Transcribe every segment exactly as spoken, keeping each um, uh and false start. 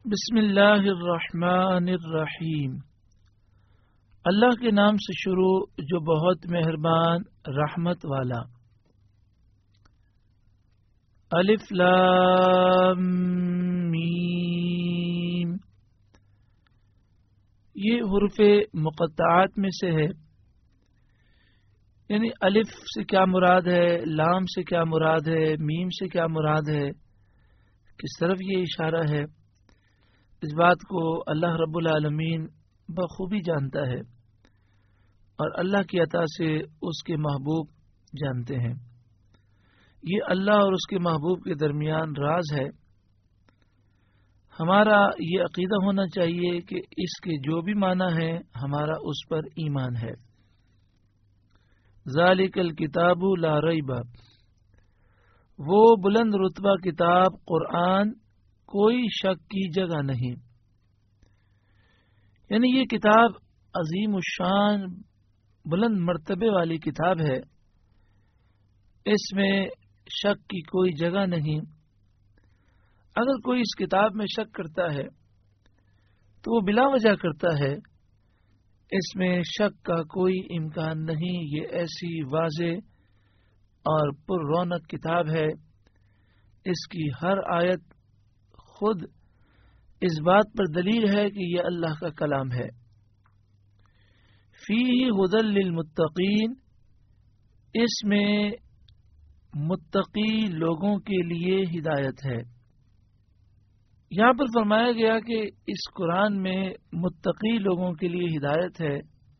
بسم اللہ الرحمن الرحیم، اللہ کے نام سے شروع جو بہت مہربان رحمت والا۔ الف لام میم، یہ حروف مقطعات میں سے ہے، یعنی الف سے کیا مراد ہے، لام سے کیا مراد ہے، میم سے کیا مراد ہے، کس طرف یہ اشارہ ہے، اس بات کو اللہ رب العالمین بخوبی جانتا ہے اور اللہ کی عطا سے اس کے محبوب جانتے ہیں۔ یہ اللہ اور اس کے محبوب کے درمیان راز ہے۔ ہمارا یہ عقیدہ ہونا چاہیے کہ اس کے جو بھی معنی ہے ہمارا اس پر ایمان ہے۔ ذالک الکتاب لا ریب، وہ بلند رتبہ کتاب قرآن کوئی شک کی جگہ نہیں، یعنی یہ کتاب عظیم الشان بلند مرتبے والی کتاب ہے، اس میں شک کی کوئی جگہ نہیں۔ اگر کوئی اس کتاب میں شک کرتا ہے تو وہ بلا وجہ کرتا ہے، اس میں شک کا کوئی امکان نہیں۔ یہ ایسی واضح اور پر رونق کتاب ہے، اس کی ہر آیت خود اس بات پر دلیل ہے کہ یہ اللہ کا کلام ہے۔ فیہ ھدی للمتقین، اس میں متقی لوگوں کے لیے ہدایت ہے۔ یہاں پر فرمایا گیا کہ اس قرآن میں متقی لوگوں کے لیے ہدایت ہے،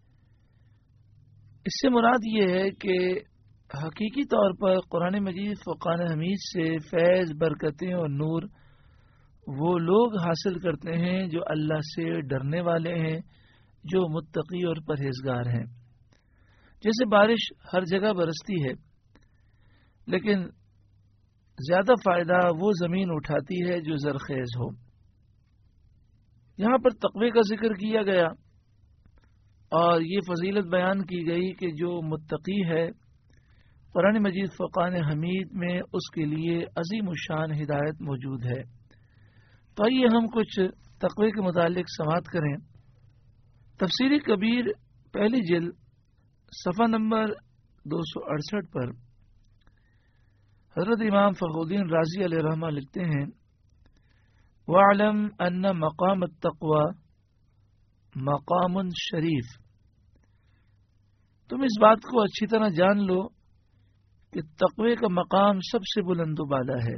اس سے مراد یہ ہے کہ حقیقی طور پر قرآن مجید فرقان حمید سے فیض، برکتیں اور نور وہ لوگ حاصل کرتے ہیں جو اللہ سے ڈرنے والے ہیں، جو متقی اور پرہیزگار ہیں۔ جیسے بارش ہر جگہ برستی ہے، لیکن زیادہ فائدہ وہ زمین اٹھاتی ہے جو زرخیز ہو۔ یہاں پر تقوی کا ذکر کیا گیا اور یہ فضیلت بیان کی گئی کہ جو متقی ہے قرآن مجید فرقان حمید میں اس کے لیے عظیم الشان ہدایت موجود ہے۔ تو آئیے ہم کچھ تقوی کے متعلق سماعت کریں۔ تفسیر کبیر پہلی جلد صفحہ نمبر دو سو اڑسٹھ پر حضرت امام فخر الدین رازی علیہ رحمہ لکھتے ہیں، وَاعْلَمْ أَنَّ مَقَامَ التَّقْوَى مقام شریف، تم اس بات کو اچھی طرح جان لو کہ تقوی کا مقام سب سے بلند و بالا ہے۔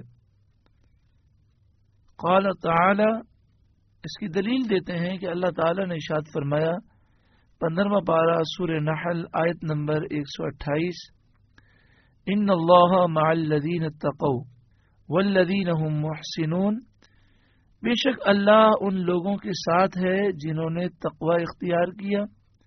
قال تعالی، اس کی دلیل دیتے ہیں کہ اللہ تعالی نے ارشاد فرمایا، پندرہواں پارہ سورہ نحل آیت نمبر ایک سو اٹھائیس، ان اللہ مع الذین اتقوا والذین هم محسنون، بے شک اللہ ان لوگوں کے ساتھ ہے جنہوں نے تقوی اختیار کیا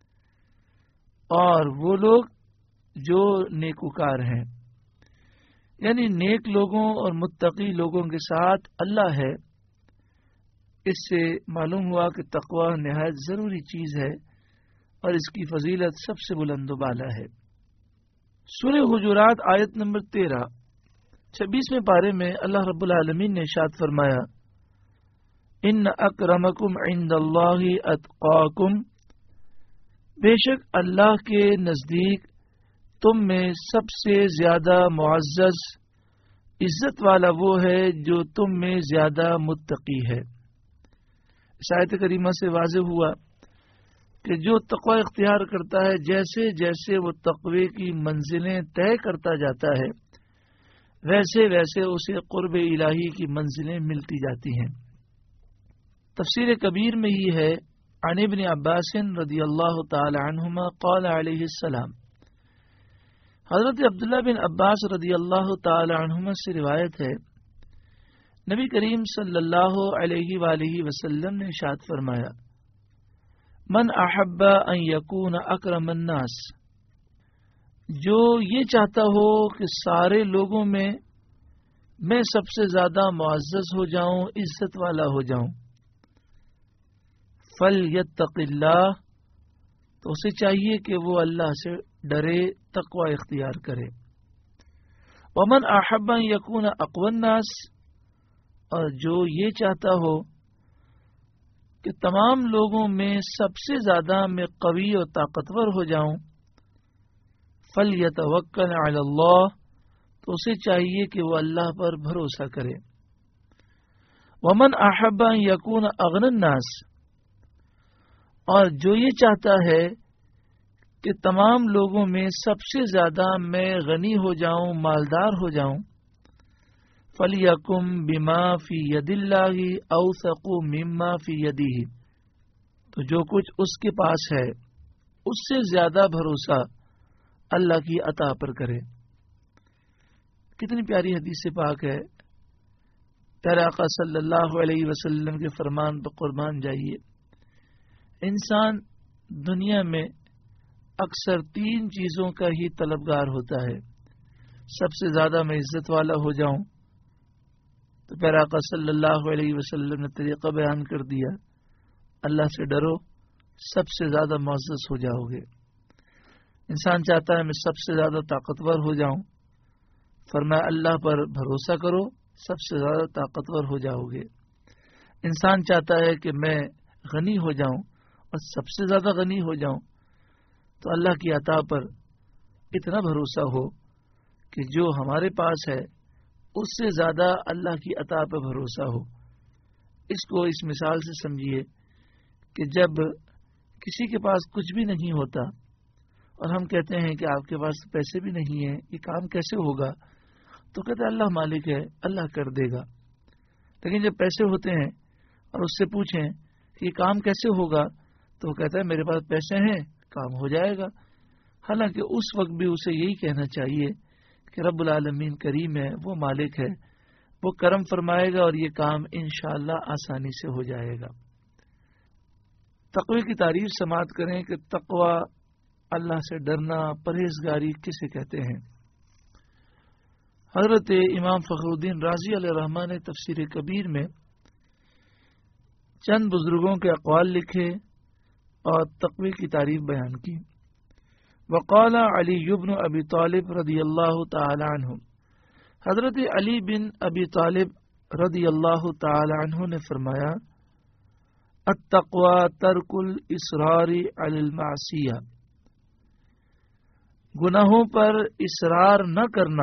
اور وہ لوگ جو نیکوکار ہیں، یعنی نیک لوگوں اور متقی لوگوں کے ساتھ اللہ ہے۔ اس سے معلوم ہوا کہ تقوی نہایت ضروری چیز ہے اور اس کی فضیلت سب سے بلند و بالا ہے۔ سورہ حجرات آیت نمبر تیرہ چھبیسویں پارے میں اللہ رب العالمین نے ارشاد فرمایا، ان اکرمکم عند اللہ اتقاکم، بے شک اللہ کے نزدیک تم میں سب سے زیادہ معزز عزت والا وہ ہے جو تم میں زیادہ متقی ہے۔ اس آیت کریمہ سے واضح ہوا کہ جو تقوی اختیار کرتا ہے، جیسے جیسے وہ تقوی کی منزلیں طے کرتا جاتا ہے، ویسے ویسے اسے قرب الہی کی منزلیں ملتی جاتی ہیں۔ تفسیر کبیر میں ہی ہے، عن ابن عباس رضی اللہ تعالی عنہما قال علیہ السلام، حضرت عبداللہ بن عباس رضی اللہ تعالی عنہما سے روایت ہے، نبی کریم صلی اللہ علیہ وآلہ وسلم نے ارشاد فرمایا، من احب ان یکون اکرم الناس، جو یہ چاہتا ہو کہ سارے لوگوں میں میں سب سے زیادہ معزز ہو جاؤں، عزت والا ہو جاؤں، فلیتق اللہ، تو اسے چاہیے کہ وہ اللہ سے ڈرے، تقوی اختیار کرے۔ ومن احب ان یکون اقوى الناس، اور جو یہ چاہتا ہو کہ تمام لوگوں میں سب سے زیادہ میں قوی اور طاقتور ہو جاؤں، فَلْيَتَوَكَّلْ عَلَى اللَّهِ، تو اسے چاہیے کہ وہ اللہ پر بھروسہ کرے۔ وَمَنْ أَحَبَّ أَنْ يَكُونَ أَغْنَى النَّاسِ، اور جو یہ چاہتا ہے کہ تمام لوگوں میں سب سے زیادہ میں غنی ہو جاؤں، مالدار ہو جاؤں، فَلْيَكُمْ بِمَا فِي يَدِ اللَّهِ أَوْثَقُ مِمَّا فِي يَدِهِ، تو جو کچھ اس کے پاس ہے اس سے زیادہ بھروسہ اللہ کی عطا پر کرے۔ کتنی پیاری حدیث پاک ہے، پیارے آقا صلی اللہ علیہ وسلم کے فرمان پر قربان جائیے۔ انسان دنیا میں اکثر تین چیزوں کا ہی طلبگار ہوتا ہے۔ سب سے زیادہ میں عزت والا ہو جاؤں، تو پیارے آقا صلی اللہ علیہ وسلم نے طریقہ بیان کر دیا، اللہ سے ڈرو، سب سے زیادہ معزز ہو جاؤ گے۔ انسان چاہتا ہے میں سب سے زیادہ طاقتور ہو جاؤں، فرمایا اللہ پر بھروسہ کرو، سب سے زیادہ طاقتور ہو جاؤ گے۔ انسان چاہتا ہے کہ میں غنی ہو جاؤں اور سب سے زیادہ غنی ہو جاؤں، تو اللہ کی عطا پر اتنا بھروسہ ہو کہ جو ہمارے پاس ہے اس سے زیادہ اللہ کی عطا پر بھروسہ ہو۔ اس کو اس مثال سے سمجھیے کہ جب کسی کے پاس کچھ بھی نہیں ہوتا اور ہم کہتے ہیں کہ آپ کے پاس پیسے بھی نہیں ہیں، یہ کام کیسے ہوگا؟ تو کہتے ہیں اللہ مالک ہے، اللہ کر دے گا۔ لیکن جب پیسے ہوتے ہیں اور اس سے پوچھیں کہ یہ کام کیسے ہوگا، تو وہ کہتا ہے میرے پاس پیسے ہیں، کام ہو جائے گا۔ حالانکہ اس وقت بھی اسے یہی کہنا چاہیے کہ رب العالمین کریم ہے، وہ مالک ہے، وہ کرم فرمائے گا اور یہ کام انشاءاللہ آسانی سے ہو جائے گا۔ تقوی کی تعریف سماعت کریں کہ تقوی اللہ سے ڈرنا، پرہیزگاری کسے کہتے ہیں۔ حضرت امام فخر الدین رازی علیہ الرحمہ نے تفسیر کبیر میں چند بزرگوں کے اقوال لکھے اور تقوی کی تعریف بیان کی۔ وقال علی بن ابی طالب رضی اللہ تعالی عنہ، حضرت علی بن ابی طالب رضی اللہ تعالی عنہ نے فرمایا، التقوی ترک الاصرار علی المعصیہ، گناہوں پر اصرار نہ کرنا،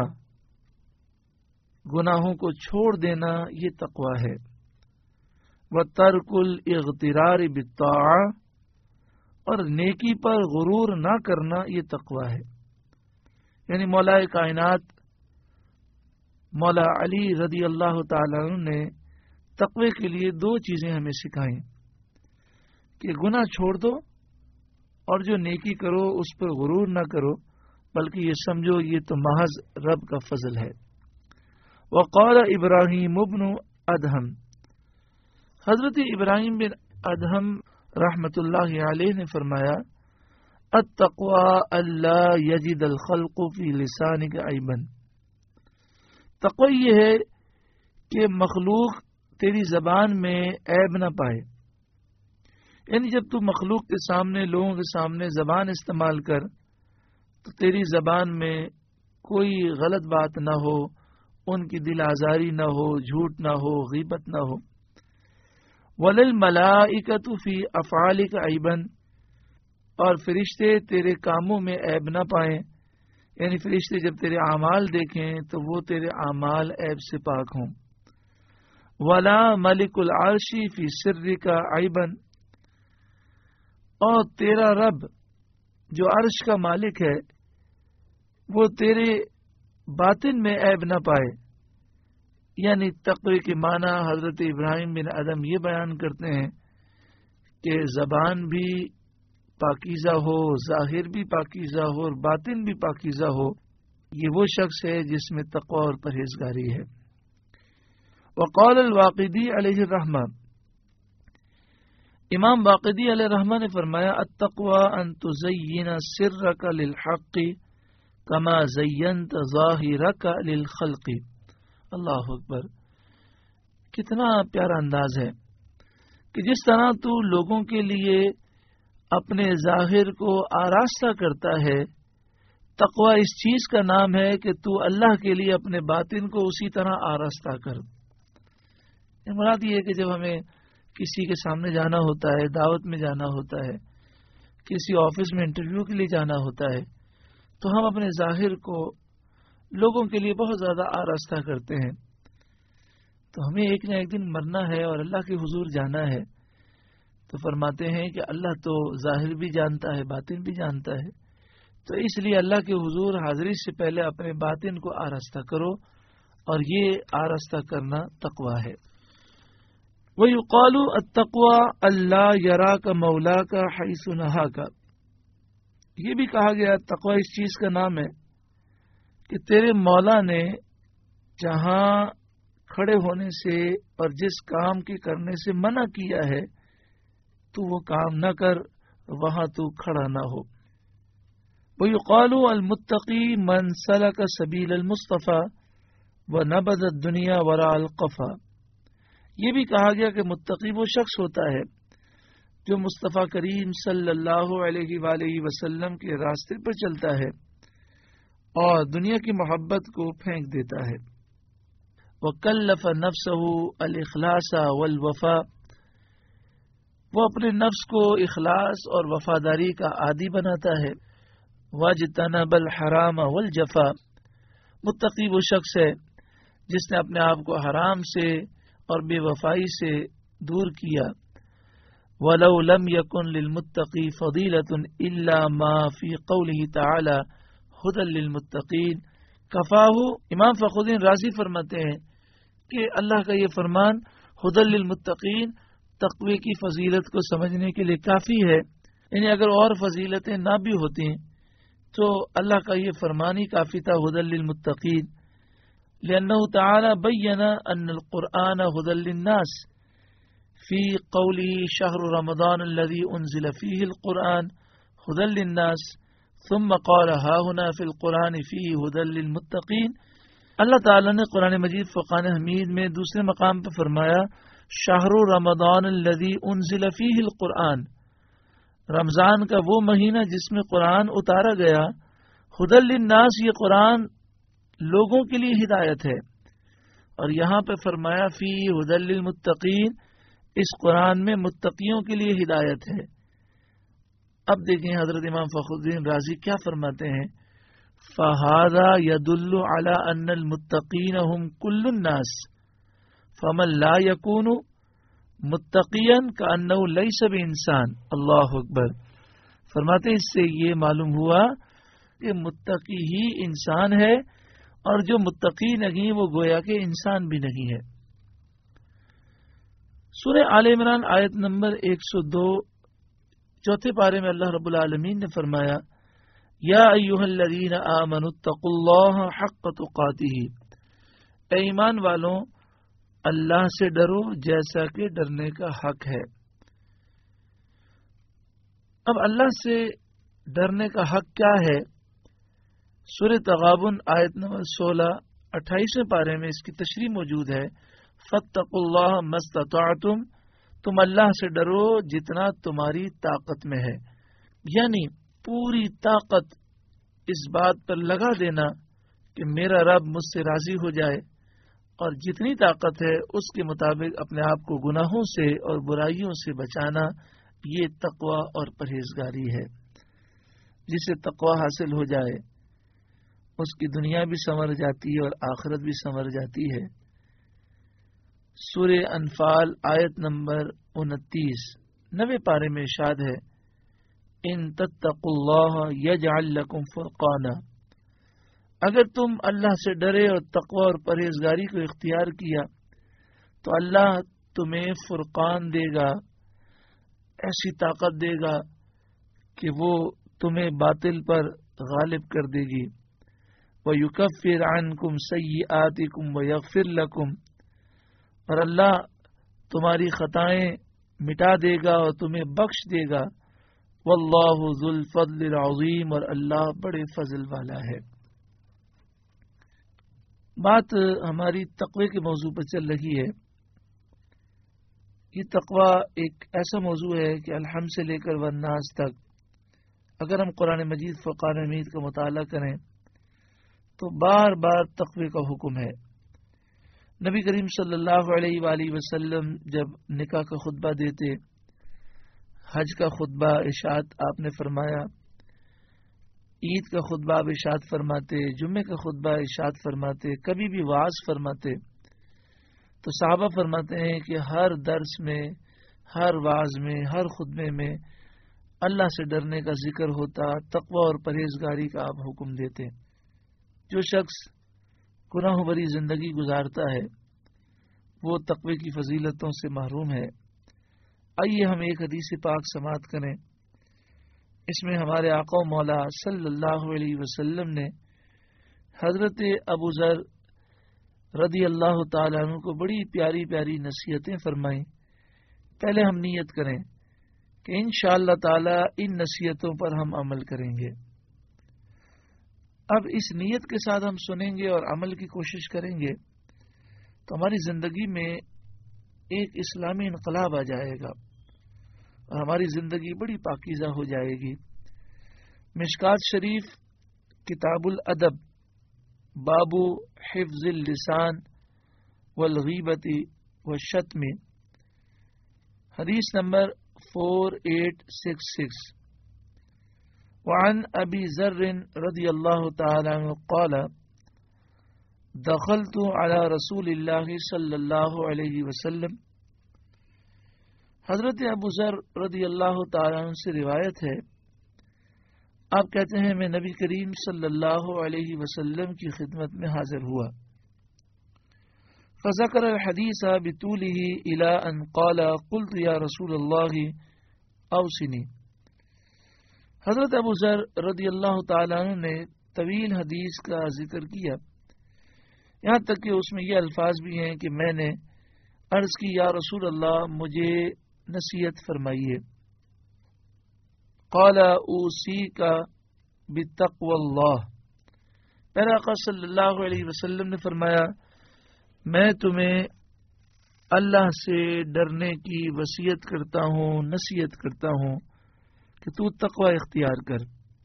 گناہوں کو چھوڑ دینا، یہ تقوی ہے۔ وترک الاغترار بالطاعہ، اور نیکی پر غرور نہ کرنا، یہ تقوی ہے۔ یعنی مولا کائنات مولا علی رضی اللہ تعالی عنہ نے تقوی کے لیے دو چیزیں ہمیں سکھائیں کہ گناہ چھوڑ دو اور جو نیکی کرو اس پر غرور نہ کرو، بلکہ یہ سمجھو یہ تو محض رب کا فضل ہے۔ وقال ابراہیم ابن ادہم، حضرت ابراہیم بن ادہم رحمت اللہ علیہ نے فرمایا، التقوی الا یجد الخلق فی لسانک عیبا، تقوی یہ ہے کہ مخلوق تیری زبان میں عیب نہ پائے۔ یعنی جب تو مخلوق کے سامنے، لوگوں کے سامنے زبان استعمال کر تو تیری زبان میں کوئی غلط بات نہ ہو، ان کی دل آزاری نہ ہو، جھوٹ نہ ہو، غیبت نہ ہو۔ وَلِلْمَلَائِكَةُ فِي أَفْعَالِكَ عَیْبًا، اور فرشتے تیرے کاموں میں عیب نہ پائیں، یعنی فرشتے جب تیرے اعمال دیکھیں تو وہ تیرے اعمال عیب سے پاک ہوں۔ وَلَا مَلِكُ الْعَرْشِ فِي سِرِّكَ عَیْبًا، اور تیرا رب جو عرش کا مالک ہے وہ تیرے باطن میں عیب نہ پائے۔ یعنی تقوی کے معنی حضرت ابراہیم بن ادم یہ بیان کرتے ہیں کہ زبان بھی پاکیزہ ہو، ظاہر بھی پاکیزہ ہو اور باطن بھی پاکیزہ ہو، یہ وہ شخص ہے جس میں تقوی اور پرہیزگاری ہے۔ وقال الواقدی علیہ الرحمہ، امام واقدی علیہ الرحمہ نے فرمایا، التقوی ان تزین سرک للحق کما زینت ظاہرک للخلق۔ اللہ اکبر، کتنا پیارا انداز ہے کہ جس طرح تو لوگوں کے لیے اپنے ظاہر کو آراستہ کرتا ہے، تقوی اس چیز کا نام ہے کہ تو اللہ کے لیے اپنے باطن کو اسی طرح آراستہ کر۔ مراد یہ ہے کہ جب ہمیں کسی کے سامنے جانا ہوتا ہے، دعوت میں جانا ہوتا ہے، کسی آفس میں انٹرویو کے لیے جانا ہوتا ہے، تو ہم اپنے ظاہر کو لوگوں کے لیے بہت زیادہ آراستہ کرتے ہیں. تو ہمیں ایک نہ ایک دن مرنا ہے اور اللہ کے حضور جانا ہے. تو فرماتے ہیں کہ اللہ تو ظاہر بھی جانتا ہے، باطن بھی جانتا ہے، تو اس لیے اللہ کے حضور حاضری سے پہلے اپنے باطن کو آراستہ کرو، اور یہ آراستہ کرنا تقویٰ ہے. وَيُقَالُ التَّقْوَى أَلَّا يَرَاكَ مَوْلَاكَ حَيْثُ نَهَاكَ. یہ بھی کہا گیا تقویٰ اس چیز کا نام ہے کہ تیرے مولا نے جہاں کھڑے ہونے سے اور جس کام کے کرنے سے منع کیا ہے تو وہ کام نہ کر، وہاں تو کھڑا نہ ہو. وَيُقَالُ الْمُتَّقِي مَنْ سَلَكَ سَبِيلَ الْمُصْطَفَى وَنَبَذَ الدُّنْيَا وَرَاءَ الْقَفَا. یہ بھی کہا گیا کہ متقی وہ شخص ہوتا ہے جو مصطفیٰ کریم صلی اللہ علیہ وآلہ وسلم کے راستے پر چلتا ہے اور دنیا کی محبت کو پھینک دیتا ہے. وَكَلَّفَ نَفْسَهُ الْإِخْلَاصَ وَالْوَفَاءَ. وہ اپنے نفس کو اخلاص اور وفاداری کا عادی بناتا ہے. وَاجْتَنَبَ الْحَرَامَ وَالْجَفَاءَ. متقی وہ شخص ہے جس نے اپنے آپ کو حرام سے اور بے وفائی سے دور کیا. وَلَوْ لَمْ يَكُنْ لِلْمُتَّقِي فَضِيلَةٌ إِلَّا مَا فِي قَوْلِهِ تَعَالَى هُدًى لِلْمُتَّقِينَ. کفاہو. امام فخر الدین رازی فرماتے ہیں کہ اللہ کا یہ فرمان ہدی للمتقین تقوی کی فضیلت کو سمجھنے کے لیے کافی ہے. یعنی اگر اور فضیلتیں نہ بھی ہوتی تو اللہ کا یہ فرمان ہی کافی تھا، ہدی للمتقین. لأنه تعالى بين أن القرآن هدى للناس في قوله شهر رمضان الذي أنزل فيه القرآن هدى للناس ثم قال ها هنا في القرآن فيه هدى للمتقين. اللہ تعالیٰ نے قرآن مجید فرقان حمید میں دوسرے مقام پر فرمایا شہر رمضان الذي انزل فيه القرآن، رمضان کا وہ مہینہ جس میں قرآن اتارا گیا. ہدی للناس، یہ قرآن لوگوں کے لیے ہدایت ہے. اور یہاں پہ فرمایا فی ہدی للمتقین، اس قرآن میں متقیوں کے لیے ہدایت ہے. اب دیکھیں حضرت امام فخر الدین رازی کیا فرماتے ہیں. فہذا یدل علی ان المتقین هم کل الناس فمن لا یکون متقیا کانہ لیس بانسان. اللہ اکبر. فرماتے ہیں اس سے یہ معلوم ہوا کہ متقی ہی انسان ہے اور جو متقی نہیں وہ گویا کہ انسان بھی نہیں ہے. سورہ آل عمران آیت نمبر ایک سو دو چوتھے پارے میں اللہ رب العالمین نے فرمایا یا ایھا الذین آمنوا اتقوا اللہ حق تقاتہ. اے ایمان والوں اللہ سے ڈرو جیسا کہ ڈرنے کا حق ہے. اب اللہ سے ڈرنے کا حق کیا ہے؟ سورہ تغابن آیت نمبر سولہ اٹھائیسویں پارے میں اس کی تشریح موجود ہے. فاتقوا اللہ ما استطعتم، تم اللہ سے ڈرو جتنا تمہاری طاقت میں ہے. یعنی پوری طاقت اس بات پر لگا دینا کہ میرا رب مجھ سے راضی ہو جائے، اور جتنی طاقت ہے اس کے مطابق اپنے آپ کو گناہوں سے اور برائیوں سے بچانا، یہ تقوی اور پرہیزگاری ہے. جسے تقوی حاصل ہو جائے اس کی دنیا بھی سنور جاتی ہے اور آخرت بھی سنور جاتی ہے. سورہ انفال آیت نمبر انتیس نوے پارے میں ارشاد ہے ان تتقوا اللہ یجعل لکم فرقانا. اگر تم اللہ سے ڈرے اور تقوی اور پرہیزگاری کو اختیار کیا تو اللہ تمہیں فرقان دے گا، ایسی طاقت دے گا کہ وہ تمہیں باطل پر غالب کر دے گی. وَيُكَفِّرْ عَنْكُمْ سَيِّئَاتِكُمْ وَيَغْفِرْ لَكُمْ، اور اللہ تمہاری خطائیں مٹا دے گا اور تمہیں بخش دے گا. واللہ ذو الفضل العظیم، اور اللہ بڑے فضل والا ہے. بات ہماری تقوی کے موضوع پر چل رہی ہے. یہ تقوی ایک ایسا موضوع ہے کہ الحمد سے لے کر والناس تک اگر ہم قرآن مجید فرقان حمید کا مطالعہ کریں تو بار بار تقوی کا حکم ہے. نبی کریم صلی اللہ علیہ وآلہ وسلم جب نکاح کا خطبہ دیتے، حج کا خطبہ ارشاد آپ نے فرمایا، عید کا خطبہ آپ ارشاد فرماتے، جمعے کا خطبہ ارشاد فرماتے، کبھی بھی وعظ فرماتے، تو صحابہ فرماتے ہیں کہ ہر درس میں، ہر وعظ میں، ہر خطبے میں اللہ سے ڈرنے کا ذکر ہوتا، تقوی اور پرہیزگاری کا آپ حکم دیتے۔ جو شخص گناہ بری زندگی گزارتا ہے وہ تقوی کی فضیلتوں سے محروم ہے۔ آئیے ہم ایک حدیث پاک سماعت کریں، اس میں ہمارے آقا و مولا صلی اللہ علیہ وسلم نے حضرت ابو ذر رضی اللہ تعالیٰ عنہ کو بڑی پیاری پیاری نصیحتیں فرمائیں۔ پہلے ہم نیت کریں کہ انشاءاللہ تعالی ان نصیحتوں پر ہم عمل کریں گے۔ اب اس نیت کے ساتھ ہم سنیں گے اور عمل کی کوشش کریں گے تو ہماری زندگی میں ایک اسلامی انقلاب آ جائے گا اور ہماری زندگی بڑی پاکیزہ ہو جائے گی۔ مشکات شریف کتاب الادب باب حفظ اللسان والغیبت والشتم، حدیث number four eight six six, وعن ابی ذر رضی اللہ تعالی عنہ قال دخلت على رسول اللہ صلی اللہ علیہ وسلم۔ حضرت ابو ذر رضی اللہ تعالی عنہ سے روایت ہے، آپ کہتے ہیں میں نبی کریم صلی اللہ علیہ وسلم کی خدمت میں حاضر ہوا، فذکر الحدیث بطولہ الی ان قال قلت یا رسول اللہ اوصنی۔ حضرت ابو ذر رضی اللہ تعالیٰ عنہ نے طویل حدیث کا ذکر کیا، یہاں تک کہ اس میں یہ الفاظ بھی ہیں کہ میں نے عرض کی یا رسول اللہ مجھے نصیحت فرمائیے۔ قال اوصیک بتقوی اللہ، پیارے آقا صلی اللہ علیہ وسلم نے فرمایا میں تمہیں اللہ سے ڈرنے کی وصیت کرتا ہوں، نصیحت کرتا ہوں کہ تو تقوی اختیار کر۔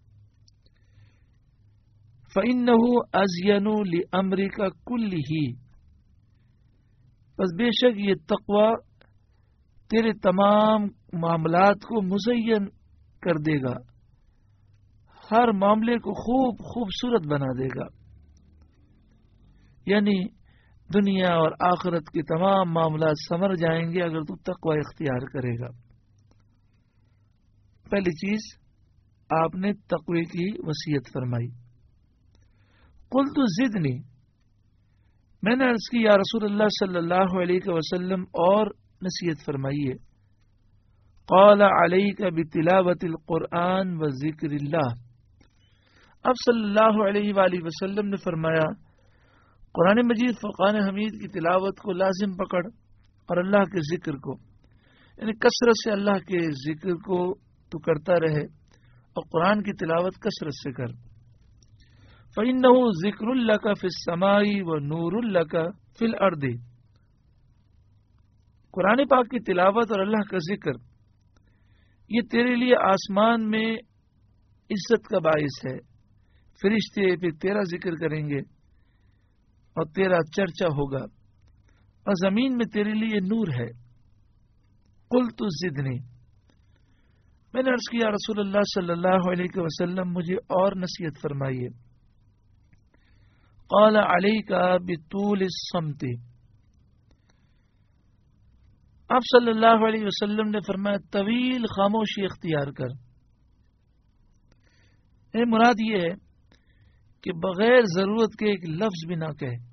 فَإِنَّهُ أَزْيَنُ لِأَمْرِكَ كُلِّهِ، پس بے شک یہ تقوی تیرے تمام معاملات کو مزین کر دے گا، ہر معاملے کو خوب خوبصورت بنا دے گا، یعنی دنیا اور آخرت کے تمام معاملات سمر جائیں گے اگر تو تقوی اختیار کرے گا۔ پہلی چیز آپ نے تقوی کی وصیت فرمائی۔ قلت زدنی، میں نے عرض کی یا رسول اللہ صلی اللہ علیہ وسلم اور نصیحت فرمائیے۔ قال علیک بتلاوت القرآن و ذکر اللہ، اب صلی اللہ علیہ وآلہ وسلم نے فرمایا قرآن مجید فرقان حمید کی تلاوت کو لازم پکڑ اور اللہ کے ذکر کو، یعنی کثرت سے اللہ کے ذکر کو تو کرتا رہے اور قرآن کی تلاوت کثرت سے کر۔ فَإِنَّهُ ذِكْرٌ لَكَ فِي السَّمَاءِ وَنُورٌ لَكَ فِي الْأَرْضِ، قرآن پاک کی تلاوت اور اللہ کا ذکر یہ تیرے لیے آسمان میں عزت کا باعث ہے، فرشتے پھر تیرا ذکر کریں گے اور تیرا چرچا ہوگا، اور زمین میں تیرے لیے نور ہے۔ قلت زدنی، میں نے عرض کیا رسول اللہ صلی اللہ علیہ وسلم مجھے اور نصیحت فرمائیے۔ قال علیک بطول الصمت، آپ صلی اللہ علیہ وسلم نے فرمایا طویل خاموشی اختیار کر۔ اے مراد یہ ہے کہ بغیر ضرورت کے ایک لفظ بھی نہ کہے،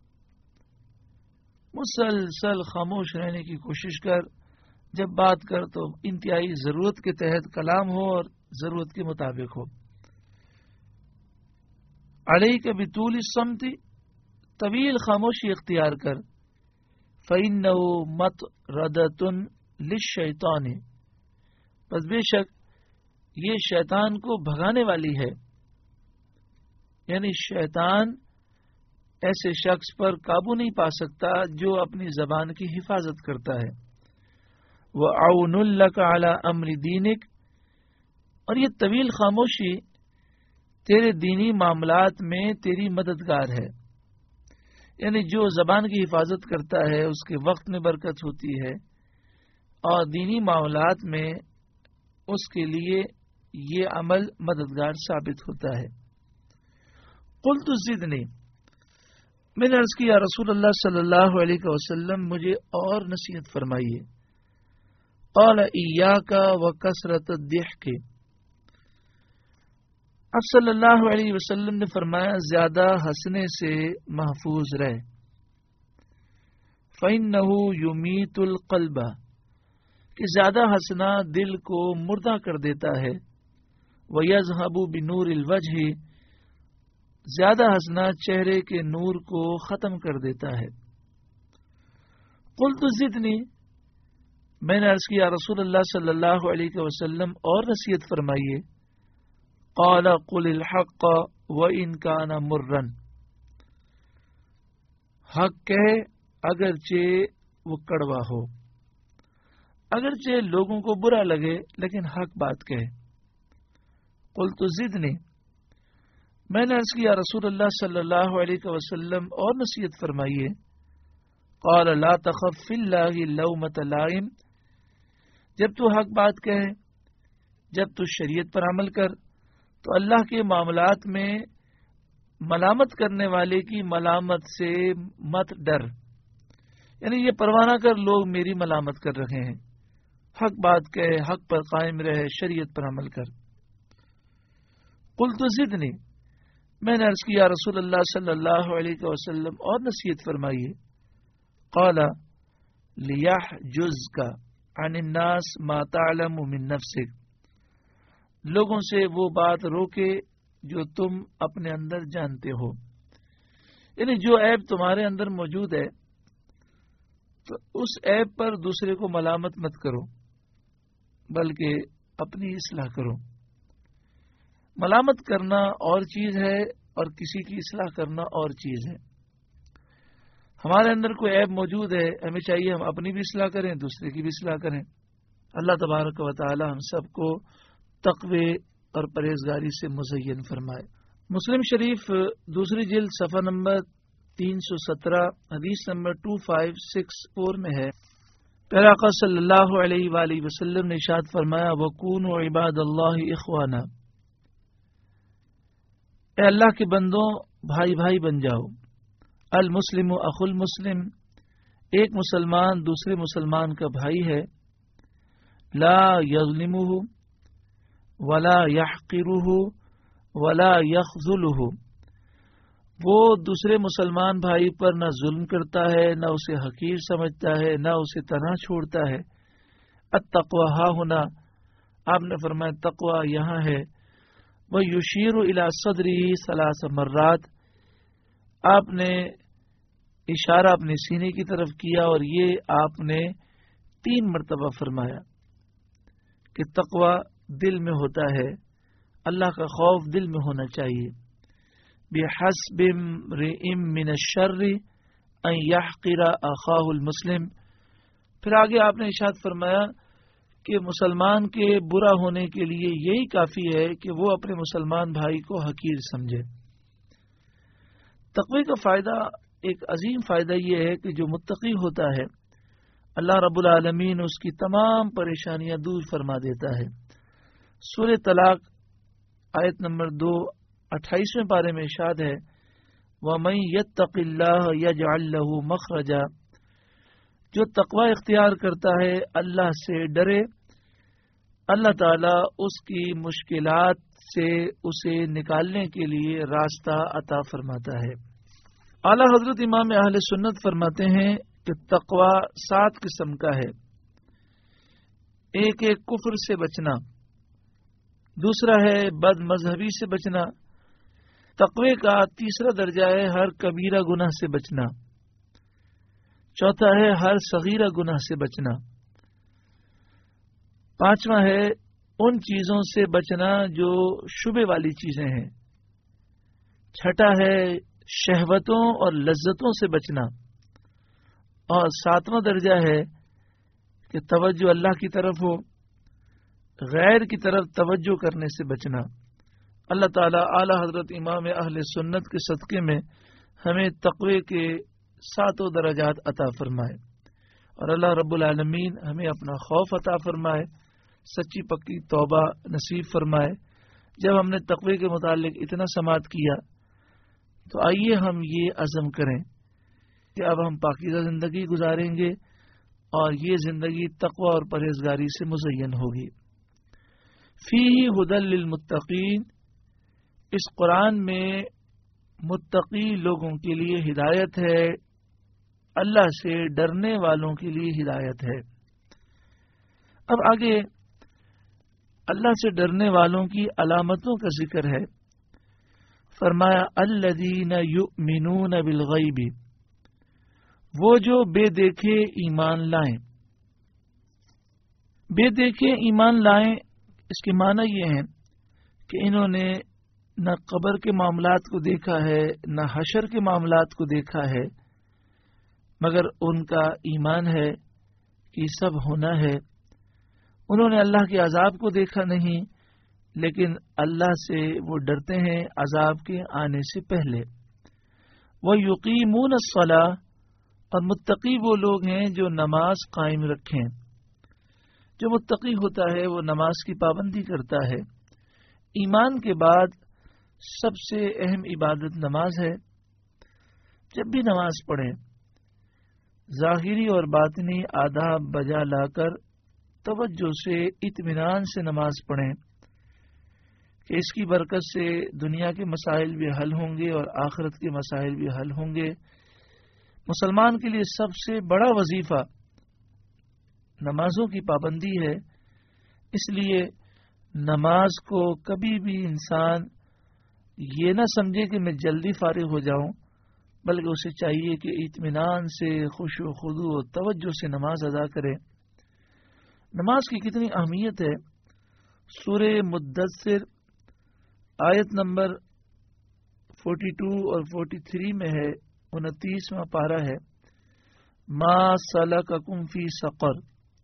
مسلسل خاموش رہنے کی کوشش کر، جب بات کر تو انتہائی ضرورت کے تحت کلام ہو اور ضرورت کے مطابق ہو۔ علیک بطول الصمت، طویل خاموشی اختیار کر۔ فَإِنَّهُ مَطْرَدَةٌ لِلشَّيْطَانِ، بس بے شک یہ شیطان کو بھگانے والی ہے، یعنی شیطان ایسے شخص پر قابو نہیں پا سکتا جو اپنی زبان کی حفاظت کرتا ہے۔ وَعَوْنٌ لَكَ عَلَى أَمْرِ دِينِكَ، اور یہ طویل خاموشی تیرے دینی معاملات میں تیری مددگار ہے، یعنی جو زبان کی حفاظت کرتا ہے اس کے وقت میں برکت ہوتی ہے اور دینی معاملات میں اس کے لیے یہ عمل مددگار ثابت ہوتا ہے۔ قلت زدنی، میں نے عرض کیا رسول اللہ صلی اللہ علیہ وسلم مجھے اور نصیحت فرمائیے۔ قال ایاک وکثرت الضحک، اب صلی اللہ علیہ وسلم نے فرمایا زیادہ ہنسنے سے محفوظ رہ، فإنہ یمیت القلب، کہ زیادہ ہنسنا دل کو مردہ کر دیتا ہے، ویذھب بنور الوجہ، زیادہ ہنسنا چہرے کے نور کو ختم کر دیتا ہے۔ قلت زدنی، میں نے عرض کیا رسول اللہ صلی اللہ علیہ وسلم اور نصیحت فرمائیے۔ قال قل الحق وإن كان مرا، حق کہے اگرچہ وہ کڑوا ہو، اگرچہ لوگوں کو برا لگے لیکن حق بات کہے۔ قلت زدنی، میں نے عرض کیا رسول اللہ صلی اللہ علیہ وسلم اور نصیحت فرمائیے۔ قال لا تخف فی اللہ لومۃ لائم، جب تو حق بات کہے، جب تو شریعت پر عمل کر تو اللہ کے معاملات میں ملامت کرنے والے کی ملامت سے مت ڈر، یعنی یہ پرواہ نہ کر لوگ میری ملامت کر رہے ہیں، حق بات کہے، حق پر قائم رہے، شریعت پر عمل کر۔ قلت زدنی، میں نے عرض کیا رسول اللہ صلی اللہ علیہ وسلم اور نصیحت فرمائیے۔ قال لیحجزک عن الناس ما تعلم من نفسک، لوگوں سے وہ بات روکے جو تم اپنے اندر جانتے ہو، یعنی جو عیب تمہارے اندر موجود ہے تو اس عیب پر دوسرے کو ملامت مت کرو بلکہ اپنی اصلاح کرو۔ ملامت کرنا اور چیز ہے اور کسی کی اصلاح کرنا اور چیز ہے۔ ہمارے اندر کوئی عیب موجود ہے، ہمیں چاہیے ہم اپنی بھی اصلاح کریں، دوسرے کی بھی اصلاح کریں۔ اللہ تبارک و تعالی ہم سب کو تقوی اور پرہیزگاری سے مزین فرمائے۔ مسلم شریف دوسری جلد صفحہ نمبر تین سو سترہ حدیث نمبر دو پانچ چھ چار میں ہے، پیارے آقا صلی اللہ علیہ وآلہ وسلم نے ارشاد فرمایا وَكُونُوا عِبَادَ اللَّهِ إِخْوَانًا، اے اللہ کے بندوں بھائی بھائی بن جاؤ۔ المسلم اخو المسلم، ایک مسلمان دوسرے مسلمان کا بھائی ہے۔ لا یظلمہ ولا یحقرہ ولا یخذلہ، وہ دوسرے مسلمان بھائی پر نہ ظلم کرتا ہے، نہ اسے حقیر سمجھتا ہے، نہ اسے تنہا چھوڑتا ہے۔ التقوی ہا ہونا، آپ نے فرمایا تقوی یہاں ہے۔ وہ یشیر الی صدرہ ثلاث مرات، آپ نے اشارہ اپنے سینے کی طرف کیا اور یہ آپ نے تین مرتبہ فرمایا کہ تقوی دل میں ہوتا ہے، اللہ کا خوف دل میں ہونا چاہیے۔ بحسب امرئ من الشر ان یحقر اخاہ المسلم، پھر آگے آپ نے ارشاد فرمایا کہ مسلمان کے برا ہونے کے لیے یہی کافی ہے کہ وہ اپنے مسلمان بھائی کو حقیر سمجھے۔ تقوی کا فائدہ، ایک عظیم فائدہ یہ ہے کہ جو متقی ہوتا ہے اللہ رب العالمین اس کی تمام پریشانیاں دور فرما دیتا ہے۔ سورہ طلاق آیت نمبر دو اٹھائیسویں پارے میں ارشاد ہے وَمَن يَتَّقِ اللَّهَ يَجْعَل لَّهُ مَخْرَجًا، جو تقوی اختیار کرتا ہے اللہ سے ڈرے، اللہ تعالی اس کی مشکلات سے اسے نکالنے کے لیے راستہ عطا فرماتا ہے۔ اعلیٰ حضرت امام اہل سنت فرماتے ہیں کہ تقوی سات قسم کا ہے۔ ایک ایک کفر سے بچنا، دوسرا ہے بد مذہبی سے بچنا، تقوی کا تیسرا درجہ ہے ہر کبیرہ گناہ سے بچنا، چوتھا ہے ہر صغیرہ گناہ سے بچنا، پانچواں ہے ان چیزوں سے بچنا جو شبہ والی چیزیں ہیں، چھٹا ہے شہوتوں اور لذتوں سے بچنا، اور ساتواں درجہ ہے کہ توجہ اللہ کی طرف ہو، غیر کی طرف توجہ کرنے سے بچنا۔ اللہ تعالیٰ اعلی حضرت امام اہل سنت کے صدقے میں ہمیں تقوی کے ساتوں درجات عطا فرمائے، اور اللہ رب العالمین ہمیں اپنا خوف عطا فرمائے، سچی پکی توبہ نصیب فرمائے۔ جب ہم نے تقوی کے متعلق اتنا سماعت کیا تو آئیے ہم یہ عزم کریں کہ اب ہم پاکیزہ زندگی گزاریں گے اور یہ زندگی تقوی اور پرہیزگاری سے مزین ہوگی۔ فیہ ھدی للمتقین، اس قرآن میں متقی لوگوں کے لیے ہدایت ہے، اللہ سے ڈرنے والوں کے لیے ہدایت ہے۔ اب آگے اللہ سے ڈرنے والوں کی علامتوں کا ذکر ہے۔ فرمایا الذین یؤمنون بالغیب، وہ جو بے دیکھے ایمان لائیں۔ بے دیکھے ایمان لائیں، اس کے معنی یہ ہے کہ انہوں نے نہ قبر کے معاملات کو دیکھا ہے، نہ حشر کے معاملات کو دیکھا ہے، مگر ان کا ایمان ہے کہ سب ہونا ہے۔ انہوں نے اللہ کے عذاب کو دیکھا نہیں، لیکن اللہ سے وہ ڈرتے ہیں عذاب کے آنے سے پہلے۔ وہ یقیمون الصلاۃ، اور متقی وہ لوگ ہیں جو نماز قائم رکھیں۔ جو متقی ہوتا ہے وہ نماز کی پابندی کرتا ہے۔ ایمان کے بعد سب سے اہم عبادت نماز ہے۔ جب بھی نماز پڑھیں، ظاہری اور باطنی آداب بجا لا کر توجہ سے اطمینان سے نماز پڑھیں کہ اس کی برکت سے دنیا کے مسائل بھی حل ہوں گے اور آخرت کے مسائل بھی حل ہوں گے۔ مسلمان کے لیے سب سے بڑا وظیفہ نمازوں کی پابندی ہے، اس لیے نماز کو کبھی بھی انسان یہ نہ سمجھے کہ میں جلدی فارغ ہو جاؤں، بلکہ اسے چاہیے کہ اطمینان سے خشوع و خضوع و توجہ سے نماز ادا کرے۔ نماز کی کتنی اہمیت ہے، سورہ مدثر آیت نمبر بائیس اور تینتالیس میں ہے، انتیسواں پارہ ہے، ما سلککم فی سقر،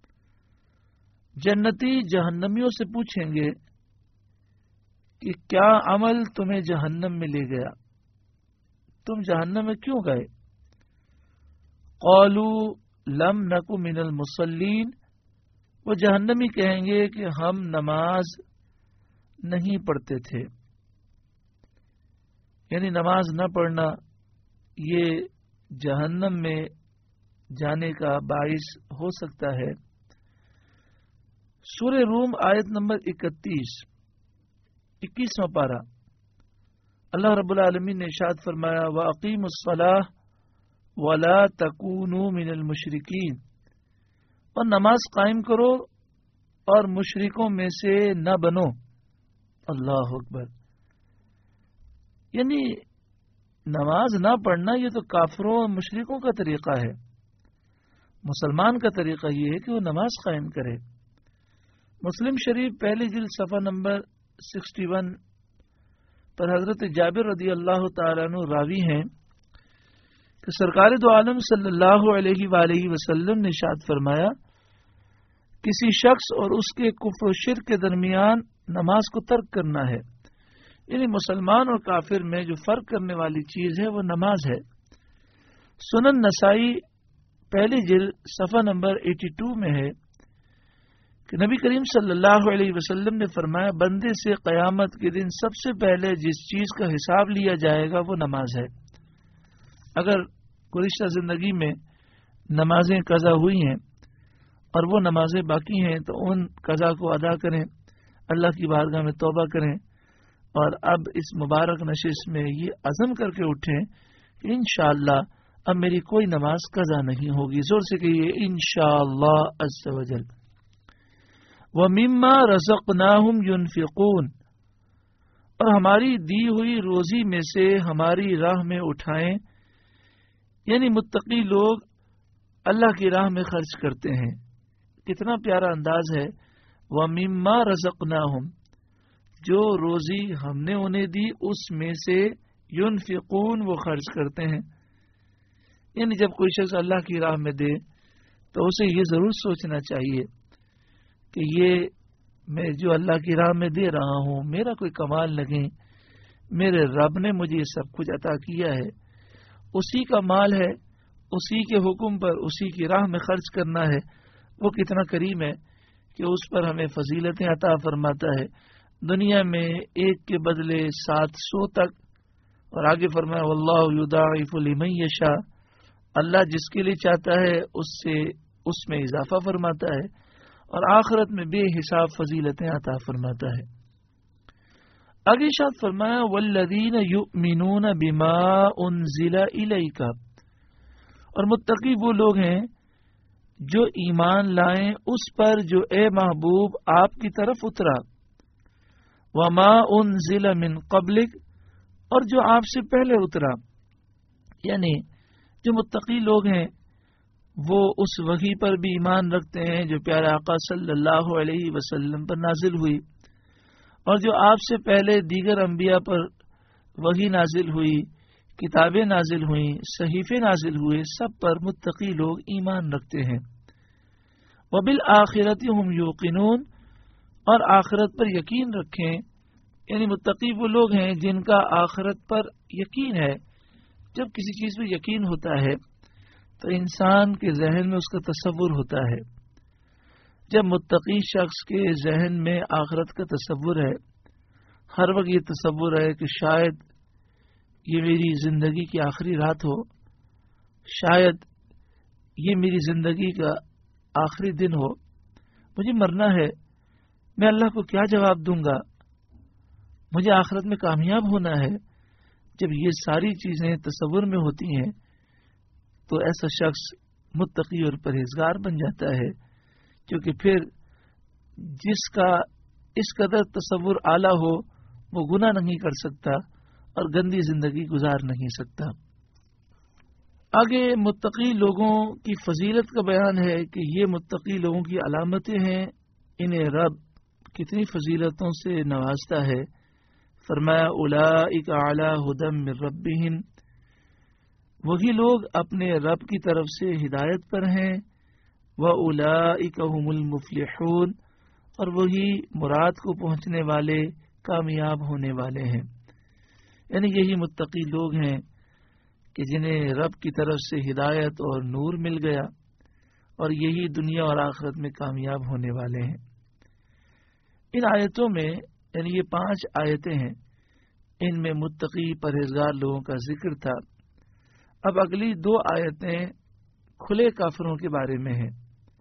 جنتی جہنمیوں سے پوچھیں گے کہ کیا عمل تمہیں جہنم میں لے گیا، تم جہنم میں کیوں گئے؟ قالوا لم نک من المصلین، وہ جہنمی کہیں گے کہ ہم نماز نہیں پڑھتے تھے۔ یعنی نماز نہ پڑھنا یہ جہنم میں جانے کا باعث ہو سکتا ہے۔ سورہ روم آیت نمبر اکتیس، اکیسواں پارہ، اللہ رب العالمین نے ارشاد فرمایا وَأَقِیمُوا الصَّلَاةَ وَلَا تَکُونُوا مِنَ الْمُشْرِکِینَ، اور نماز قائم کرو اور مشرکوں میں سے نہ بنو۔ اللہ اکبر، یعنی نماز نہ پڑھنا یہ تو کافروں اور مشرکوں کا طریقہ ہے، مسلمان کا طریقہ یہ ہے کہ وہ نماز قائم کرے۔ مسلم شریف پہلی جلد صفحہ نمبر اکسٹھ پر حضرت جابر رضی اللہ تعالیٰ عنہ راوی ہیں کہ سرکار دو عالم صلی اللہ علیہ وآلہ وسلم نے ارشاد فرمایا، کسی شخص اور اس کے کفر و شرک کے درمیان نماز کو ترک کرنا ہے، یعنی مسلمان اور کافر میں جو فرق کرنے والی چیز ہے وہ نماز ہے۔ سنن نسائی پہلی جلد صفحہ نمبر بانوے میں ہے کہ نبی کریم صلی اللہ علیہ وسلم نے فرمایا، بندے سے قیامت کے دن سب سے پہلے جس چیز کا حساب لیا جائے گا وہ نماز ہے۔ اگر گزشتہ زندگی میں نمازیں قضا ہوئی ہیں اور وہ نمازیں باقی ہیں تو ان قضا کو ادا کریں، اللہ کی بارگاہ میں توبہ کریں، اور اب اس مبارک نشست میں یہ عزم کر کے اٹھیں کہ انشاءاللہ اب میری کوئی نماز قضا نہیں ہوگی۔ زور سے کہیے انشاءاللہ عز و جل۔ وَمِمَّا رَزَقْنَاهُمْ يُنْفِقُونَ، اور ہماری دی ہوئی روزی میں سے ہماری راہ میں اٹھائیں، یعنی متقی لوگ اللہ کی راہ میں خرچ کرتے ہیں۔ کتنا پیارا انداز ہے، وَمِمَّا رَزَقْنَاهُمْ، جو روزی ہم نے انہیں دی اس میں سے يُنْفِقُونَ، وہ خرچ کرتے ہیں۔ یعنی جب کوئی شخص اللہ کی راہ میں دے تو اسے یہ ضرور سوچنا چاہیے کہ یہ میں جو اللہ کی راہ میں دے رہا ہوں میرا کوئی کمال نہیں، میرے رب نے مجھے سب کچھ عطا کیا ہے، اسی کا مال ہے، اسی کے حکم پر اسی کی راہ میں خرچ کرنا ہے، وہ کتنا کریم ہے کہ اس پر ہمیں فضیلتیں عطا فرماتا ہے، دنیا میں ایک کے بدلے سات سو تک، اور آگے فرمایا واللہ یضاعف لمن یشاء، اللہ جس کے لیے چاہتا ہے اس سے اس میں اضافہ فرماتا ہے، اور آخرت میں بے حساب فضیلتیں عطا فرماتا ہے۔ آگے ارشاد فرمایا والذین یؤمنون بما انزل الیک، اور متقی وہ لوگ ہیں جو ایمان لائیں اس پر جو اے محبوب آپ کی طرف اترا، وما انزل من قبلک، اور جو آپ سے پہلے اترا، یعنی جو متقی لوگ ہیں وہ اس وحی پر بھی ایمان رکھتے ہیں جو پیارے آقا صلی اللہ علیہ وسلم پر نازل ہوئی، اور جو آپ سے پہلے دیگر انبیاء پر وحی نازل ہوئی، کتابیں نازل ہوئیں، صحیفے نازل ہوئے، سب پر متقی لوگ ایمان رکھتے ہیں۔ وبالآخرۃ ہم یوقنون، اور آخرت پر یقین رکھیں، یعنی متقی وہ لوگ ہیں جن کا آخرت پر یقین ہے۔ جب کسی چیز پہ یقین ہوتا ہے تو انسان کے ذہن میں اس کا تصور ہوتا ہے۔ جب متقی شخص کے ذہن میں آخرت کا تصور ہے، ہر وقت یہ تصور ہے کہ شاید یہ میری زندگی کی آخری رات ہو، شاید یہ میری زندگی کا آخری دن ہو، مجھے مرنا ہے، میں اللہ کو کیا جواب دوں گا، مجھے آخرت میں کامیاب ہونا ہے۔ جب یہ ساری چیزیں تصور میں ہوتی ہیں تو ایسا شخص متقی اور پرہیزگار بن جاتا ہے، کیونکہ پھر جس کا اس قدر تصور اعلیٰ ہو وہ گناہ نہیں کر سکتا اور گندی زندگی گزار نہیں سکتا۔ آگے متقی لوگوں کی فضیلت کا بیان ہے کہ یہ متقی لوگوں کی علامتیں ہیں، انہیں رب کتنی فضیلتوں سے نوازتا ہے۔ فرمایا اولئک علی ھدی من ربہم، وہی لوگ اپنے رب کی طرف سے ہدایت پر ہیں، وَأُولَئِكَ هُمُ الْمُفْلِحُونَ، اور وہی مراد کو پہنچنے والے، کامیاب ہونے والے ہیں۔ یعنی یہی متقی لوگ ہیں کہ جنہیں رب کی طرف سے ہدایت اور نور مل گیا، اور یہی دنیا اور آخرت میں کامیاب ہونے والے ہیں۔ ان آیتوں میں، یعنی یہ پانچ آیتیں ہیں، ان میں متقی پرہیزگار لوگوں کا ذکر تھا۔ اب اگلی دو آیتیں کھلے کافروں کے بارے میں ہیں،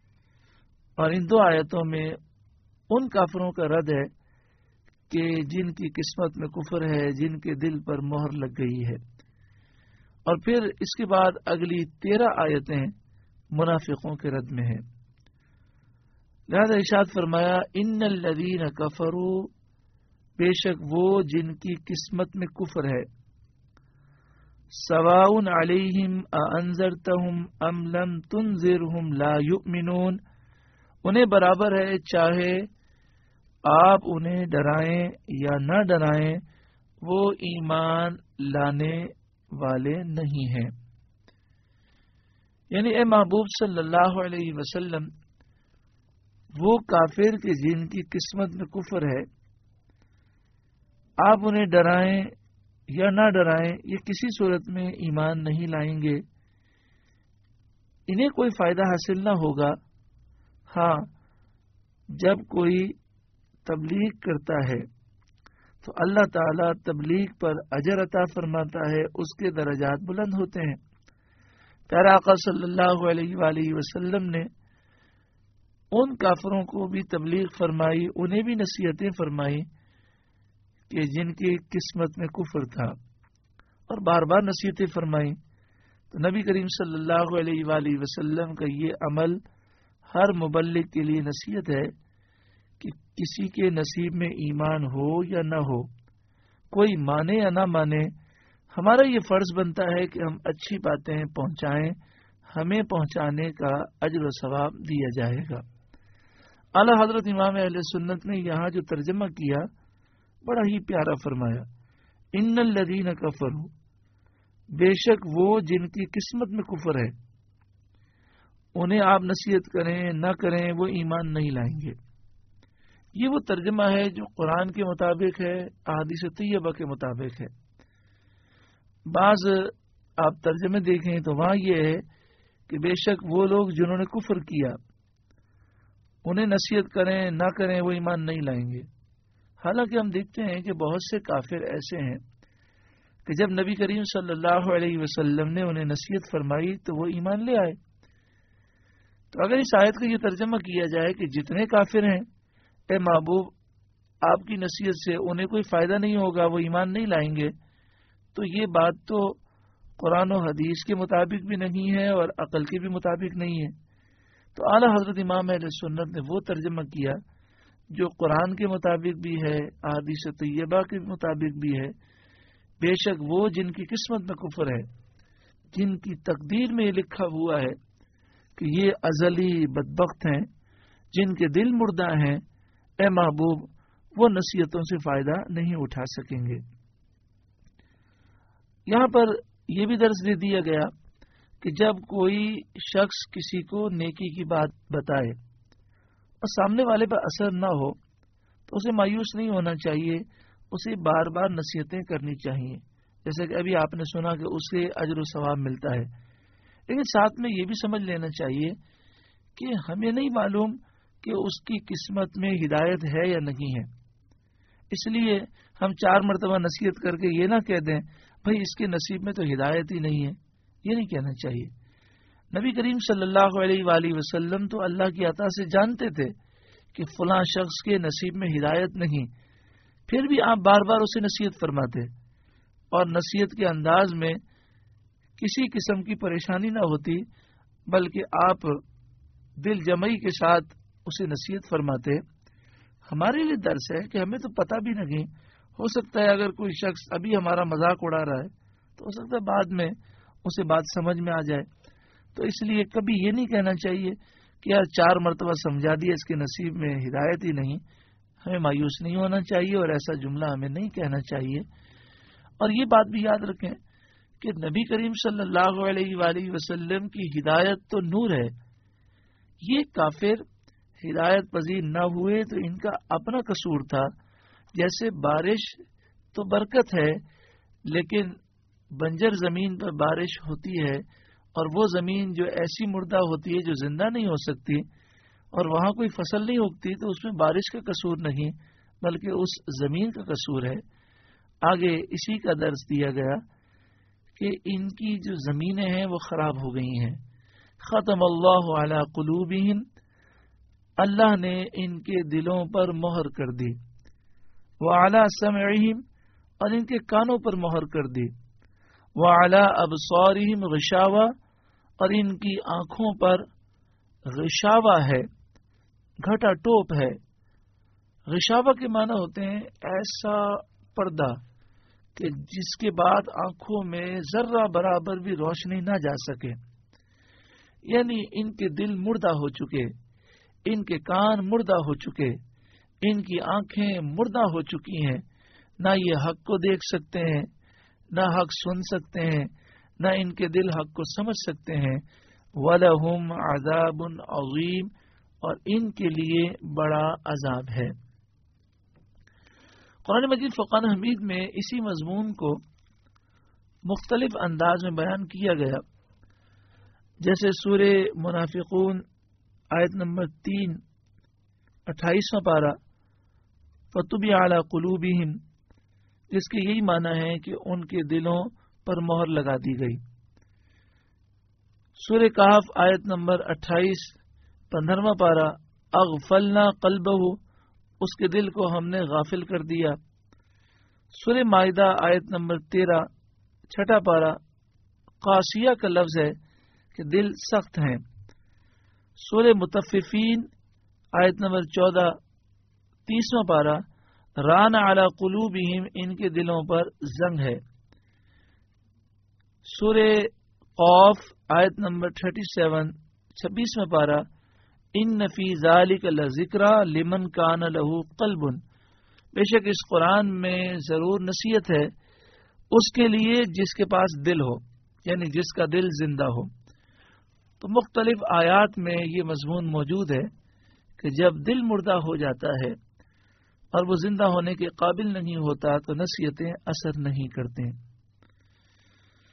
اور ان دو آیتوں میں ان کافروں کا رد ہے کہ جن کی قسمت میں کفر ہے، جن کے دل پر مہر لگ گئی ہے۔ اور پھر اس کے بعد اگلی تیرہ آیتیں منافقوں کے رد میں ہیں۔ لہذا ارشاد فرمایا ان الذین کفروا، بے شک وہ جن کی قسمت میں کفر ہے، سواء علیہم اانذرتہم ام لم تنذرہم لا یؤمنون، انہیں برابر ہے چاہے آپ انہیں ڈرائیں یا نہ ڈرائیں، وہ ایمان لانے والے نہیں ہیں۔ یعنی اے محبوب صلی اللہ علیہ وسلم، وہ کافر کے جن کی قسمت میں کفر ہے، آپ انہیں ڈرائیں یا نہ ڈرائیں، یہ کسی صورت میں ایمان نہیں لائیں گے، انہیں کوئی فائدہ حاصل نہ ہوگا۔ ہاں، جب کوئی تبلیغ کرتا ہے تو اللہ تعالیٰ تبلیغ پر اجر عطا فرماتا ہے، اس کے درجات بلند ہوتے ہیں۔ پیارے آقا صلی اللہ علیہ وآلہ وسلم نے ان کافروں کو بھی تبلیغ فرمائی، انہیں بھی نصیحتیں فرمائی کہ جن کی قسمت میں کفر تھا، اور بار بار نصیحتیں فرمائی۔ تو نبی کریم صلی اللہ علیہ وآلہ وسلم کا یہ عمل ہر مبلغ کے لیے نصیحت ہے کہ کسی کے نصیب میں ایمان ہو یا نہ ہو، کوئی مانے یا نہ مانے، ہمارا یہ فرض بنتا ہے کہ ہم اچھی باتیں پہنچائیں، ہمیں پہنچانے کا اجر و ثواب دیا جائے گا۔ اعلیٰ حضرت امام اہل سنت نے یہاں جو ترجمہ کیا بڑا ہی پیارا فرمایا، ان الذین کفروا، بے شک وہ جن کی قسمت میں کفر ہے، انہیں آپ نصیحت کریں نہ کریں وہ ایمان نہیں لائیں گے۔ یہ وہ ترجمہ ہے جو قرآن کے مطابق ہے، احادیث طیبہ کے مطابق ہے۔ بعض آپ ترجمے دیکھیں تو وہاں یہ ہے کہ بے شک وہ لوگ جنہوں نے کفر کیا انہیں نصیحت کریں نہ کریں وہ ایمان نہیں لائیں گے. حالانکہ ہم دیکھتے ہیں کہ بہت سے کافر ایسے ہیں کہ جب نبی کریم صلی اللہ علیہ وسلم نے انہیں نصیحت فرمائی تو وہ ایمان لے آئے. تو اگر اس آیت کا یہ ترجمہ کیا جائے کہ جتنے کافر ہیں اے محبوب آپ کی نصیحت سے انہیں کوئی فائدہ نہیں ہوگا، وہ ایمان نہیں لائیں گے، تو یہ بات تو قرآن و حدیث کے مطابق بھی نہیں ہے اور عقل کے بھی مطابق نہیں ہے. تو اعلیٰ حضرت امام اہل سنت نے وہ ترجمہ کیا جو قرآن کے مطابق بھی ہے، احادیث طیبہ کے مطابق بھی ہے. بے شک وہ جن کی قسمت میں کفر ہے، جن کی تقدیر میں یہ لکھا ہوا ہے کہ یہ ازلی بدبخت ہیں، جن کے دل مردہ ہیں، اے محبوب وہ نصیحتوں سے فائدہ نہیں اٹھا سکیں گے. یہاں پر یہ بھی درس دے دیا گیا کہ جب کوئی شخص کسی کو نیکی کی بات بتائے اور سامنے والے پر اثر نہ ہو تو اسے مایوس نہیں ہونا چاہیے، اسے بار بار نصیحتیں کرنی چاہیے. جیسے کہ ابھی آپ نے سنا کہ اسے اجر و ثواب ملتا ہے، لیکن ساتھ میں یہ بھی سمجھ لینا چاہیے کہ ہمیں نہیں معلوم کہ اس کی قسمت میں ہدایت ہے یا نہیں ہے. اس لیے ہم چار مرتبہ نصیحت کر کے یہ نہ کہہ دیں بھائی اس کے نصیب میں تو ہدایت ہی نہیں ہے، یہ نہیں کہنا چاہیے. نبی کریم صلی اللہ علیہ وآلہ وسلم تو اللہ کی عطا سے جانتے تھے کہ فلاں شخص کے نصیب میں ہدایت نہیں، پھر بھی آپ بار بار اسے نصیحت فرماتے اور نصیحت کے انداز میں کسی قسم کی پریشانی نہ ہوتی، بلکہ آپ دل جمعی کے ساتھ اسے نصیحت فرماتے. ہمارے لیے درس ہے کہ ہمیں تو پتہ بھی نہیں، ہو سکتا ہے اگر کوئی شخص ابھی ہمارا مذاق اڑا رہا ہے تو ہو سکتا ہے بعد میں اسے بات سمجھ میں آ جائے. تو اس لیے کبھی یہ نہیں کہنا چاہیے کہ یار چار مرتبہ سمجھا دیا اس کے نصیب میں ہدایت ہی نہیں. ہمیں مایوس نہیں ہونا چاہیے اور ایسا جملہ ہمیں نہیں کہنا چاہیے. اور یہ بات بھی یاد رکھیں کہ نبی کریم صلی اللہ علیہ وآلہ وسلم کی ہدایت تو نور ہے، یہ کافر ہدایت پذیر نہ ہوئے تو ان کا اپنا قصور تھا. جیسے بارش تو برکت ہے لیکن بنجر زمین پر بارش ہوتی ہے اور وہ زمین جو ایسی مردہ ہوتی ہے جو زندہ نہیں ہو سکتی اور وہاں کوئی فصل نہیں اگتی تو اس میں بارش کا قصور نہیں بلکہ اس زمین کا قصور ہے. آگے اسی کا درس دیا گیا کہ ان کی جو زمینیں ہیں وہ خراب ہو گئی ہیں. ختم اللہ علی قلوبہم، اللہ نے ان کے دلوں پر مہر کر دی. وعلی سمعہم، اور ان کے کانوں پر مہر کر دی. وعلی ابصارہم غشاوہ، اور ان کی آنکھوں پر غشاوہ ہے، گھٹا ٹوپ ہے. غشاوہ کے معنی ہوتے ہیں ایسا پردہ کہ جس کے بعد آنکھوں میں ذرہ برابر بھی روشنی نہ جا سکے. یعنی ان کے دل مردہ ہو چکے، ان کے کان مردہ ہو چکے، ان کی آنکھیں مردہ ہو چکی ہیں. نہ یہ حق کو دیکھ سکتے ہیں، نہ حق سن سکتے ہیں، نہ ان کے دل حق کو سمجھ سکتے ہیں. وَلَهُمْ عَذَابٌ عَظِيمٌ، اور ان کے لیے بڑا عذاب ہے. قرآن مجید فرقان حمید میں اسی مضمون کو مختلف انداز میں بیان کیا گیا. جیسے سورہ منافقون آیت نمبر تین اٹھائیسواں پارہ، فَطُبِعَ عَلَى قُلُوبِهِمْ، جس کے یہی معنی ہے کہ ان کے دلوں پر مہر لگا دی گئی. سورہ کہف آیت نمبر اٹھائیس پندرہواں پارہ، اغفلنا قلبہ، اس کے دل کو ہم نے غافل کر دیا. سورہ مائدہ آیت نمبر تیرہ چھٹا پارہ، قاسیہ کا لفظ ہے کہ دل سخت ہیں. سورہ مطففین آیت نمبر چودہ تیسواں پارہ، ران علی قلوبہم، ان کے دلوں پر زنگ ہے. سورہ قاف آیت نمبر تھرٹی سیون چھبیسواں پارہ، ان فی ذالک لذکری لمن کان لہ قلب، بے شک اس قرآن میں ضرور نصیحت ہے اس کے لیے جس کے پاس دل ہو، یعنی جس کا دل زندہ ہو. تو مختلف آیات میں یہ مضمون موجود ہے کہ جب دل مردہ ہو جاتا ہے اور وہ زندہ ہونے کے قابل نہیں ہوتا تو نصیحتیں اثر نہیں کرتے.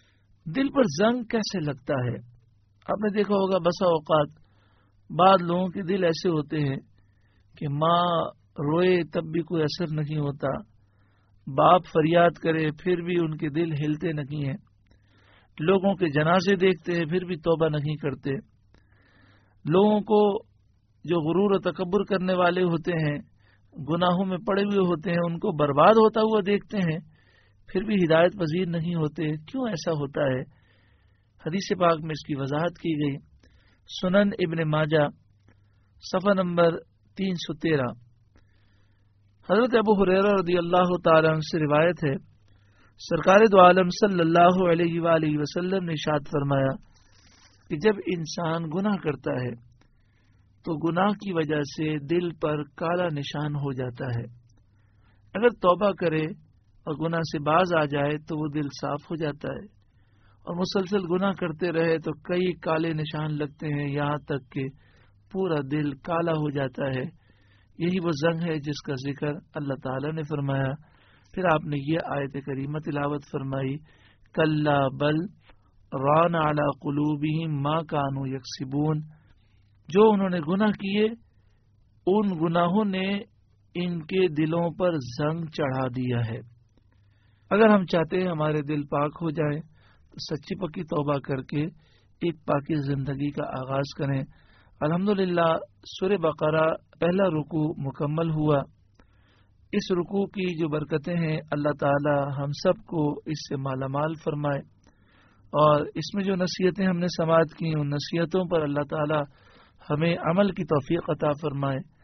دل پر زنگ کیسے لگتا ہے؟ آپ نے دیکھا ہوگا بسا اوقات بعض لوگوں کے دل ایسے ہوتے ہیں کہ ماں روئے تب بھی کوئی اثر نہیں ہوتا، باپ فریاد کرے پھر بھی ان کے دل ہلتے نہیں ہیں، لوگوں کے جنازے دیکھتے ہیں پھر بھی توبہ نہیں کرتے، لوگوں کو جو غرور و تکبر کرنے والے ہوتے ہیں، گناہوں میں پڑے ہوئے ہوتے ہیں، ان کو برباد ہوتا ہوا دیکھتے ہیں پھر بھی ہدایت پذیر نہیں ہوتے۔ کیوں ایسا ہوتا ہے؟ حدیث پاک میں اس کی وضاحت کی گئی۔ سنن ابن ماجہ صفحہ نمبر تین سو تیرہ، حضرت ابو ہریرہ رضی اللہ تعالی عنہ سے روایت ہے، سرکار دو عالم صلی اللہ علیہ وآلہ وسلم نے ارشاد فرمایا کہ جب انسان گناہ کرتا ہے تو گناہ کی وجہ سے دل پر کالا نشان ہو جاتا ہے، اگر توبہ کرے اور گناہ سے باز آ جائے تو وہ دل صاف ہو جاتا ہے، اور مسلسل گناہ کرتے رہے تو کئی کالے نشان لگتے ہیں، یہاں تک کہ پورا دل کالا ہو جاتا ہے۔ یہی وہ زنگ ہے جس کا ذکر اللہ تعالی نے فرمایا۔ پھر آپ نے یہ آیت کریمہ تلاوت فرمائی، کلا بل ران علی قلوبہم ما کانوا یکسبون، جو انہوں نے گناہ کیے ان گناہوں نے ان کے دلوں پر زنگ چڑھا دیا ہے۔ اگر ہم چاہتے ہیں ہمارے دل پاک ہو جائیں تو سچی پکی توبہ کر کے ایک پاکی زندگی کا آغاز کریں۔ الحمدللہ سورہ بقرہ پہلا رکوع مکمل ہوا۔ اس رکوع کی جو برکتیں ہیں اللہ تعالی ہم سب کو اس سے مالا مال فرمائے، اور اس میں جو نصیحتیں ہم نے سماعت کی ان نصیحتوں پر اللہ تعالی ہمیں عمل کی توفیق عطا فرمائے۔